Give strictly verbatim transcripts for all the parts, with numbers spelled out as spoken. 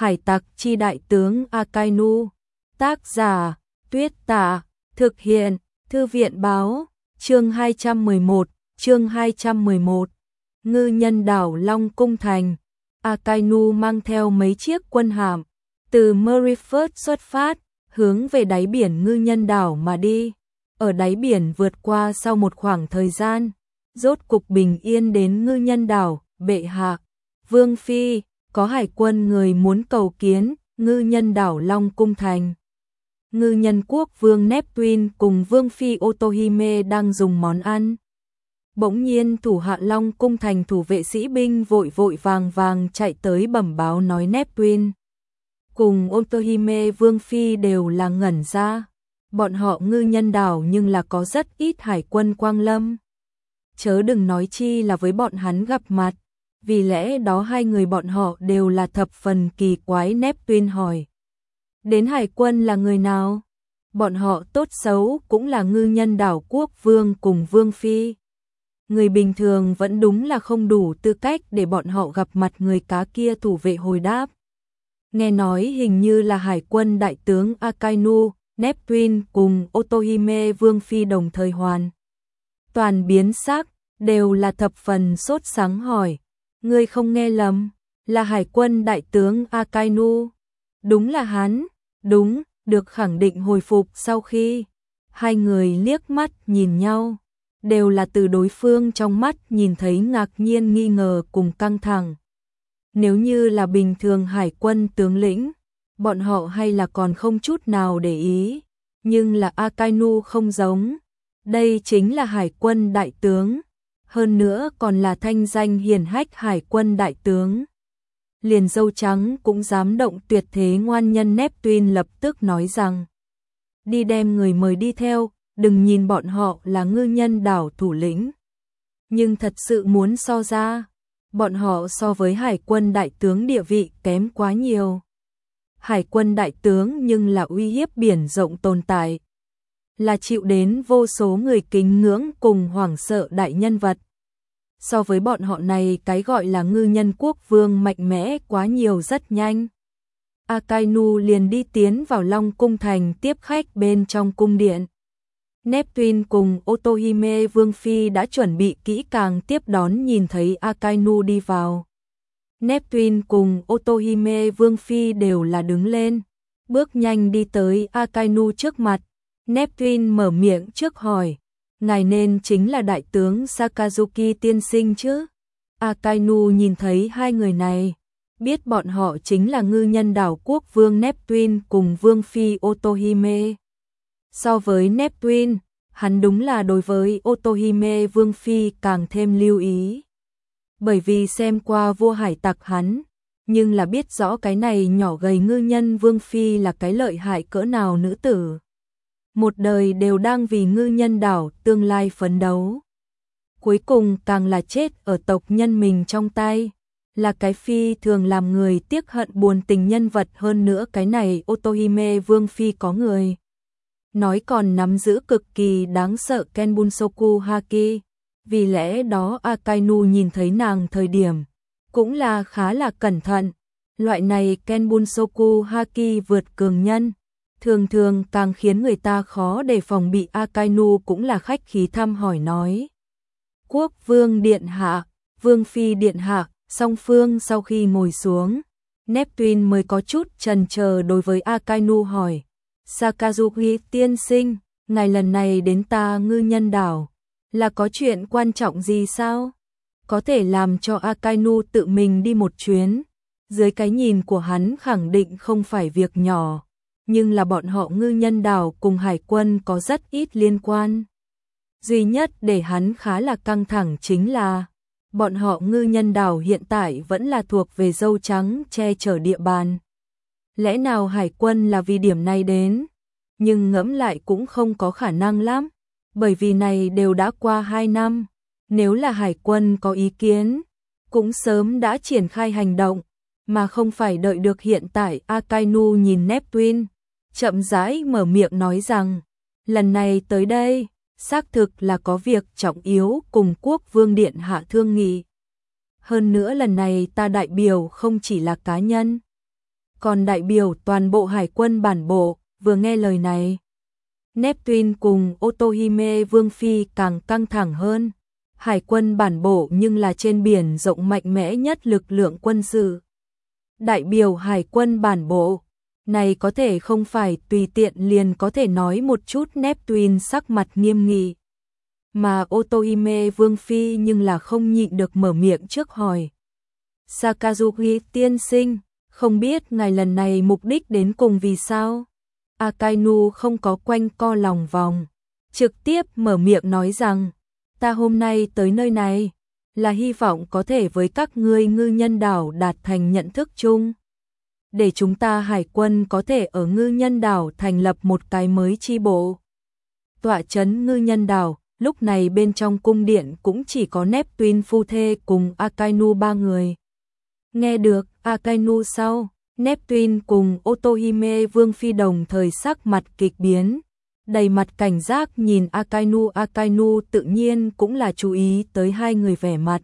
Hải tặc chi đại tướng Akainu. Tác giả Tuyết Tạ. Thực hiện Thư viện Báo. Chương hai trăm mười một. Chương hai trăm mười một. Ngư nhân đảo Long Cung Thành. Akainu mang theo mấy chiếc quân hạm từ Marineford xuất phát, hướng về đáy biển ngư nhân đảo mà đi. Ở đáy biển vượt qua sau một khoảng thời gian, rốt cục bình yên đến ngư nhân đảo. Bệ hạ, Vương Phi, có hải quân người muốn cầu kiến ngư nhân đảo Long Cung Thành. Ngư nhân quốc vương Neptune cùng Vương Phi Otohime đang dùng món ăn. Bỗng nhiên thủ hạ Long Cung Thành thủ vệ sĩ binh vội vội vàng vàng chạy tới bẩm báo nói Neptune cùng Otohime Vương Phi đều là ngẩn ra. Bọn họ ngư nhân đảo nhưng là có rất ít hải quân quang lâm. Chớ đừng nói chi là với bọn hắn gặp mặt. Vì lẽ đó hai người bọn họ đều là thập phần kỳ quái. Neptune hỏi. Đến hải quân là người nào? Bọn họ tốt xấu cũng là ngư nhân đảo quốc vương cùng Vương Phi. Người bình thường vẫn đúng là không đủ tư cách để bọn họ gặp mặt người cá kia. Thủ vệ hồi đáp. Nghe nói hình như là hải quân đại tướng Akainu. Neptune cùng Otohime Vương Phi đồng thời hoàn toàn biến sắc, đều là thập phần sốt sắng hỏi. Ngươi không nghe lầm, là hải quân đại tướng Akainu. Đúng là hắn, đúng, được khẳng định hồi phục sau khi hai người liếc mắt nhìn nhau, đều là từ đối phương trong mắt nhìn thấy ngạc nhiên, nghi ngờ cùng căng thẳng. Nếu như là bình thường hải quân tướng lĩnh, bọn họ hay là còn không chút nào để ý, nhưng là Akainu không giống. Đây chính là hải quân đại tướng, hơn nữa còn là thanh danh hiển hách hải quân đại tướng. Liền dâu trắng cũng dám động tuyệt thế ngoan nhân. Neptune lập tức nói rằng, đi đem người mời đi theo, đừng nhìn bọn họ là ngư nhân đảo thủ lĩnh. Nhưng thật sự muốn so ra, bọn họ so với hải quân đại tướng địa vị kém quá nhiều. Hải quân đại tướng nhưng là uy hiếp biển rộng tồn tại, là chịu đến vô số người kính ngưỡng cùng hoảng sợ đại nhân vật. So với bọn họ này cái gọi là ngư nhân quốc vương mạnh mẽ quá nhiều. Rất nhanh, Akainu liền đi tiến vào Long Cung Thành tiếp khách bên trong cung điện. Neptune cùng Otohime Vương Phi đã chuẩn bị kỹ càng tiếp đón. Nhìn thấy Akainu đi vào, Neptune cùng Otohime Vương Phi đều là đứng lên, bước nhanh đi tới Akainu trước mặt. Neptune mở miệng trước hỏi, ngài nên chính là đại tướng Sakazuki tiên sinh chứ? Akainu nhìn thấy hai người này, biết bọn họ chính là ngư nhân đảo quốc vương Neptune cùng Vương Phi Otohime. So với Neptune, hắn đúng là đối với Otohime Vương Phi càng thêm lưu ý. Bởi vì xem qua vua hải tặc hắn, nhưng là biết rõ cái này nhỏ gầy ngư nhân Vương Phi là cái lợi hại cỡ nào nữ tử. Một đời đều đang vì ngư nhân đảo tương lai phấn đấu. Cuối cùng càng là chết ở tộc nhân mình trong tay. Là cái phi thường làm người tiếc hận buồn tình nhân vật. Hơn nữa cái này Otohime Vương Phi có người nói còn nắm giữ cực kỳ đáng sợ Kenbunsoku Haki. Vì lẽ đó Akainu nhìn thấy nàng thời điểm cũng là khá là cẩn thận. Loại này Kenbunsoku Haki vượt cường nhân, thường thường càng khiến người ta khó đề phòng bị. Akainu cũng là khách khí thăm hỏi nói. Quốc vương điện hạ, Vương Phi điện hạ. Song phương sau khi ngồi xuống, Neptune mới có chút chần chờ đối với Akainu hỏi. Sakazuki tiên sinh, ngài lần này đến ta ngư nhân đảo, là có chuyện quan trọng gì sao? Có thể làm cho Akainu tự mình đi một chuyến. Dưới cái nhìn của hắn khẳng định không phải việc nhỏ, nhưng là bọn họ ngư nhân đảo cùng hải quân có rất ít liên quan. Duy nhất để hắn khá là căng thẳng chính là bọn họ ngư nhân đảo hiện tại vẫn là thuộc về dâu trắng che chở địa bàn. Lẽ nào hải quân là vì điểm này đến? Nhưng ngẫm lại cũng không có khả năng lắm, bởi vì này đều đã qua hai năm. Nếu là hải quân có ý kiến, cũng sớm đã triển khai hành động, mà không phải đợi được hiện tại. Akainu nhìn Neptune, chậm rãi mở miệng nói rằng, lần này tới đây, xác thực là có việc trọng yếu cùng quốc vương điện hạ thương nghị. Hơn nữa lần này ta đại biểu không chỉ là cá nhân, còn đại biểu toàn bộ hải quân bản bộ, vừa nghe lời này. Neptune cùng Otohime Vương Phi càng căng thẳng hơn. Hải quân bản bộ nhưng là trên biển rộng mạnh mẽ nhất lực lượng quân sự. Đại biểu hải quân bản bộ, này có thể không phải tùy tiện liền có thể nói một chút. Neptune sắc mặt nghiêm nghị. Mà Otohime Vương Phi nhưng là không nhịn được mở miệng trước hỏi. Sakazuki tiên sinh, không biết ngài lần này mục đích đến cùng vì sao? Akainu không có quanh co lòng vòng, trực tiếp mở miệng nói rằng, ta hôm nay tới nơi này, là hy vọng có thể với các ngươi ngư nhân đảo đạt thành nhận thức chung. Để chúng ta hải quân có thể ở ngư nhân đảo thành lập một cái mới chi bộ. Tọa trấn ngư nhân đảo, lúc này bên trong cung điện cũng chỉ có Neptune phu thê cùng Akainu ba người. Nghe được Akainu sau, Neptune cùng Otohime Vương Phi đồng thời sắc mặt kịch biến, đầy mặt cảnh giác nhìn Akainu. Akainu tự nhiên cũng là chú ý tới hai người vẻ mặt.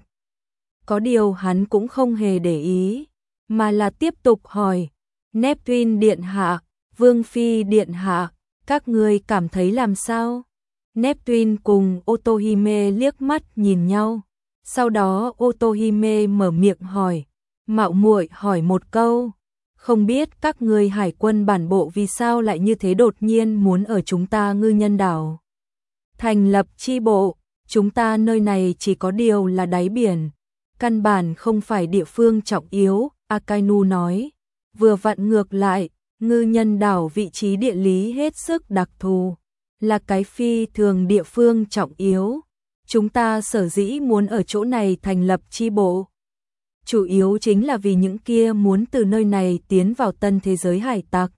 Có điều hắn cũng không hề để ý, mà là tiếp tục hỏi, Neptune điện hạ, Vương Phi điện hạ, các ngươi cảm thấy làm sao? Neptune cùng Otohime liếc mắt nhìn nhau, sau đó Otohime mở miệng hỏi, mạo muội hỏi một câu, không biết các ngươi hải quân bản bộ vì sao lại như thế đột nhiên muốn ở chúng ta ngư nhân đảo thành lập chi bộ. Chúng ta nơi này chỉ có điều là đáy biển, căn bản không phải địa phương trọng yếu. Akainu nói, vừa vặn ngược lại, ngư nhân đảo vị trí địa lý hết sức đặc thù, là cái phi thường địa phương trọng yếu. Chúng ta sở dĩ muốn ở chỗ này thành lập chi bộ, chủ yếu chính là vì những kia muốn từ nơi này tiến vào tân thế giới hải tặc.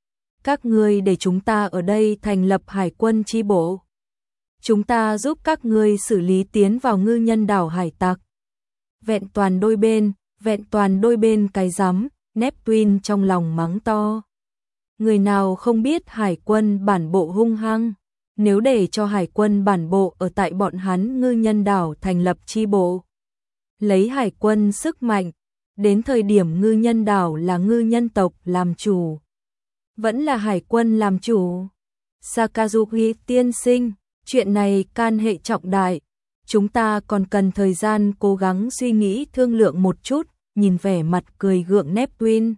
Các ngươi để chúng ta ở đây thành lập hải quân chi bộ. Chúng ta giúp các ngươi xử lý tiến vào ngư nhân đảo hải tặc. Vẹn toàn đôi bên, vẹn toàn đôi bên cái rắm, Neptune trong lòng mắng to. Người nào không biết hải quân bản bộ hung hăng, nếu để cho hải quân bản bộ ở tại bọn hắn ngư nhân đảo thành lập chi bộ. Lấy hải quân sức mạnh, đến thời điểm ngư nhân đảo là ngư nhân tộc làm chủ. Vẫn là hải quân làm chủ. Sakazuki tiên sinh, chuyện này can hệ trọng đại. Chúng ta còn cần thời gian cố gắng suy nghĩ thương lượng một chút. Nhìn vẻ mặt cười gượng Neptune,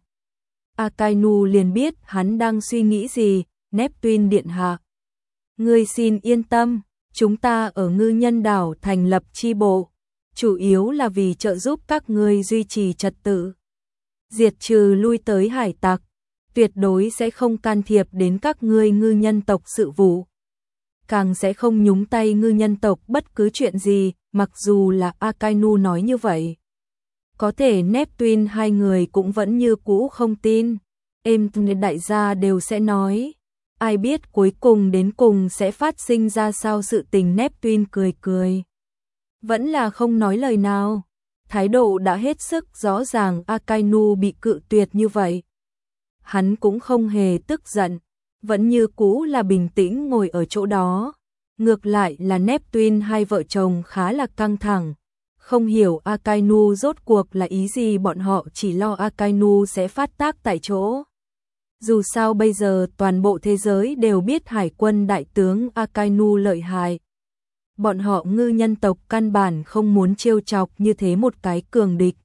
Akainu liền biết hắn đang suy nghĩ gì. Neptune điện hạ, ngươi xin yên tâm, chúng ta ở ngư nhân đảo thành lập chi bộ, chủ yếu là vì trợ giúp các ngươi duy trì trật tự, diệt trừ lui tới hải tặc, tuyệt đối sẽ không can thiệp đến các ngươi ngư nhân tộc sự vụ, càng sẽ không nhúng tay ngư nhân tộc bất cứ chuyện gì. Mặc dù là Akainu nói như vậy, có thể Neptune hai người cũng vẫn như cũ không tin. Êm đại gia đều sẽ nói, ai biết cuối cùng đến cùng sẽ phát sinh ra sao sự tình. Neptune cười cười, vẫn là không nói lời nào. Thái độ đã hết sức rõ ràng. Akainu bị cự tuyệt như vậy, hắn cũng không hề tức giận, vẫn như cũ là bình tĩnh ngồi ở chỗ đó. Ngược lại là Neptune hai vợ chồng khá là căng thẳng, không hiểu Akainu rốt cuộc là ý gì. Bọn họ chỉ lo Akainu sẽ phát tác tại chỗ. Dù sao bây giờ toàn bộ thế giới đều biết hải quân đại tướng Akainu lợi hại. Bọn họ ngư nhân tộc căn bản không muốn trêu chọc như thế một cái cường địch.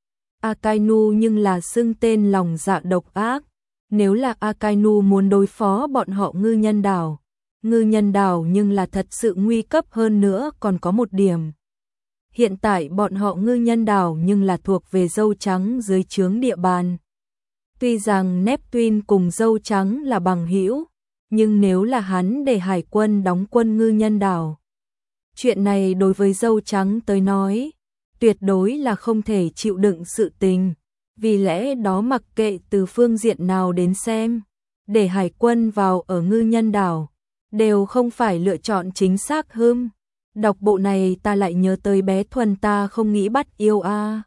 Akainu nhưng là xưng tên lòng dạ độc ác. Nếu là Akainu muốn đối phó bọn họ ngư nhân đảo, ngư nhân đảo nhưng là thật sự nguy cấp. Hơn nữa còn có một điểm, hiện tại bọn họ ngư nhân đảo nhưng là thuộc về dâu trắng dưới trướng địa bàn. Tuy rằng Neptune cùng dâu trắng là bằng hữu, nhưng nếu là hắn để hải quân đóng quân ngư nhân đảo, chuyện này đối với dâu trắng tới nói, tuyệt đối là không thể chịu đựng sự tình. Vì lẽ đó mặc kệ từ phương diện nào đến xem, để hải quân vào ở ngư nhân đảo, đều không phải lựa chọn chính xác. Hưm, đọc bộ này ta lại nhớ tới bé Thuần ta không nghĩ bắt yêu a.